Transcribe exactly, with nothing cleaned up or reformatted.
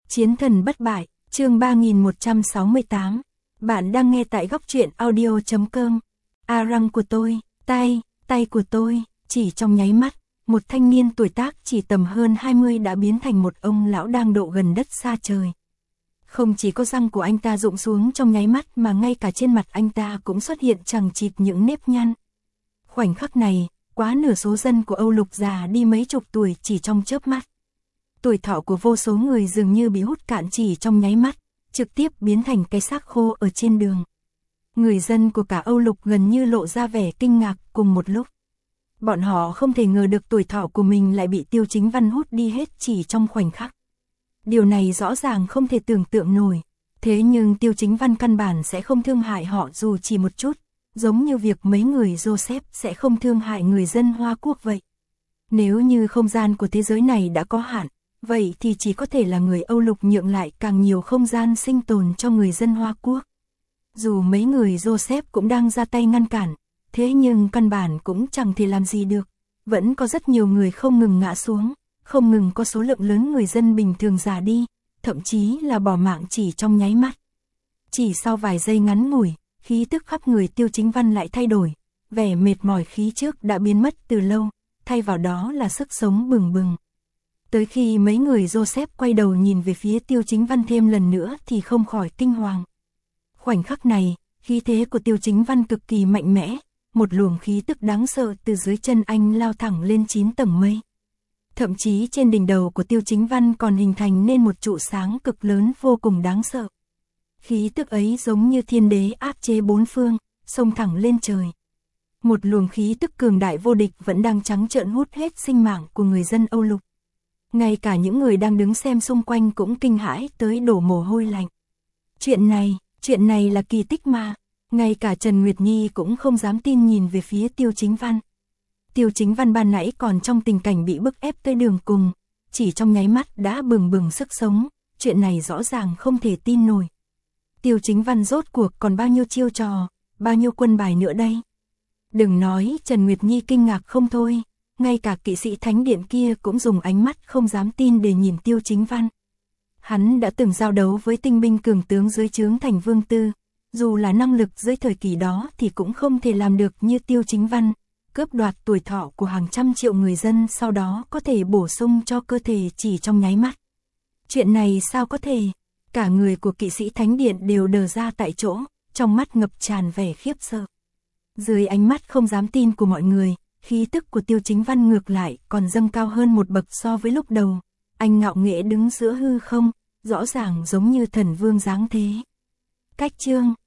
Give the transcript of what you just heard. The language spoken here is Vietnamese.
Chiến thần bất bại, chương ba nghìn một trăm sáu mươi tám. Bạn đang nghe tại góc truyện audio chấm com. A răng của tôi, tay, tay của tôi, chỉ trong nháy mắt, một thanh niên tuổi tác chỉ tầm hơn hai mươi đã biến thành một ông lão đang độ gần đất xa trời. Không chỉ có răng của anh ta rụng xuống trong nháy mắt mà ngay cả trên mặt anh ta cũng xuất hiện chằng chịt những nếp nhăn. Khoảnh khắc này, quá nửa số dân của Âu Lục già đi mấy chục tuổi chỉ trong chớp mắt. Tuổi thọ của vô số người dường như bị hút cạn chỉ trong nháy mắt, trực tiếp biến thành cái xác khô ở trên đường. Người dân của cả Âu Lục gần như lộ ra vẻ kinh ngạc cùng một lúc. Bọn họ không thể ngờ được tuổi thọ của mình lại bị Tiêu Chính Văn hút đi hết chỉ trong khoảnh khắc. Điều này rõ ràng không thể tưởng tượng nổi. Thế nhưng Tiêu Chính Văn căn bản sẽ không thương hại họ dù chỉ một chút, giống như việc mấy người Joseph sẽ không thương hại người dân Hoa Quốc vậy. Nếu như không gian của thế giới này đã có hạn, vậy thì chỉ có thể là người Âu Lục nhượng lại càng nhiều không gian sinh tồn cho người dân Hoa Quốc. Dù mấy người Joseph cũng đang ra tay ngăn cản, thế nhưng căn bản cũng chẳng thể làm gì được. Vẫn có rất nhiều người không ngừng ngã xuống, không ngừng có số lượng lớn người dân bình thường già đi, thậm chí là bỏ mạng chỉ trong nháy mắt. Chỉ sau vài giây ngắn ngủi, khí tức khắp người Tiêu Chính Văn lại thay đổi, vẻ mệt mỏi khí trước đã biến mất từ lâu, thay vào đó là sức sống bừng bừng. Tới khi mấy người Joseph quay đầu nhìn về phía Tiêu Chính Văn thêm lần nữa thì không khỏi kinh hoàng. Khoảnh khắc này, khí thế của Tiêu Chính Văn cực kỳ mạnh mẽ, một luồng khí tức đáng sợ từ dưới chân anh lao thẳng lên chín tầng mây. Thậm chí trên đỉnh đầu của Tiêu Chính Văn còn hình thành nên một trụ sáng cực lớn vô cùng đáng sợ. Khí tức ấy giống như thiên đế áp chế bốn phương, xông thẳng lên trời. Một luồng khí tức cường đại vô địch vẫn đang trắng trợn hút hết sinh mạng của người dân Âu Lục. Ngay cả những người đang đứng xem xung quanh cũng kinh hãi tới đổ mồ hôi lạnh. Chuyện này, chuyện này là kỳ tích mà. Ngay cả Trần Nguyệt Nhi cũng không dám tin nhìn về phía Tiêu Chính Văn. Tiêu Chính Văn ban nãy còn trong tình cảnh bị bức ép tới đường cùng, chỉ trong nháy mắt đã bừng bừng sức sống, chuyện này rõ ràng không thể tin nổi. Tiêu Chính Văn rốt cuộc còn bao nhiêu chiêu trò, bao nhiêu quân bài nữa đây? Đừng nói Trần Nguyệt Nhi kinh ngạc không thôi, ngay cả kỵ sĩ thánh điện kia cũng dùng ánh mắt không dám tin để nhìn Tiêu Chính Văn. Hắn đã từng giao đấu với tinh binh cường tướng dưới trướng Thành Vương Tư, dù là năng lực dưới thời kỳ đó thì cũng không thể làm được như Tiêu Chính Văn, cướp đoạt tuổi thọ của hàng trăm triệu người dân sau đó có thể bổ sung cho cơ thể chỉ trong nháy mắt. Chuyện này sao có thể? Cả người của kỵ sĩ thánh điện đều đờ ra tại chỗ, trong mắt ngập tràn vẻ khiếp sợ. Dưới ánh mắt không dám tin của mọi người, khí tức của Tiêu Chính Văn ngược lại còn dâng cao hơn một bậc so với lúc đầu. Anh ngạo nghễ đứng giữa hư không, rõ ràng giống như thần vương dáng thế. Cách chương,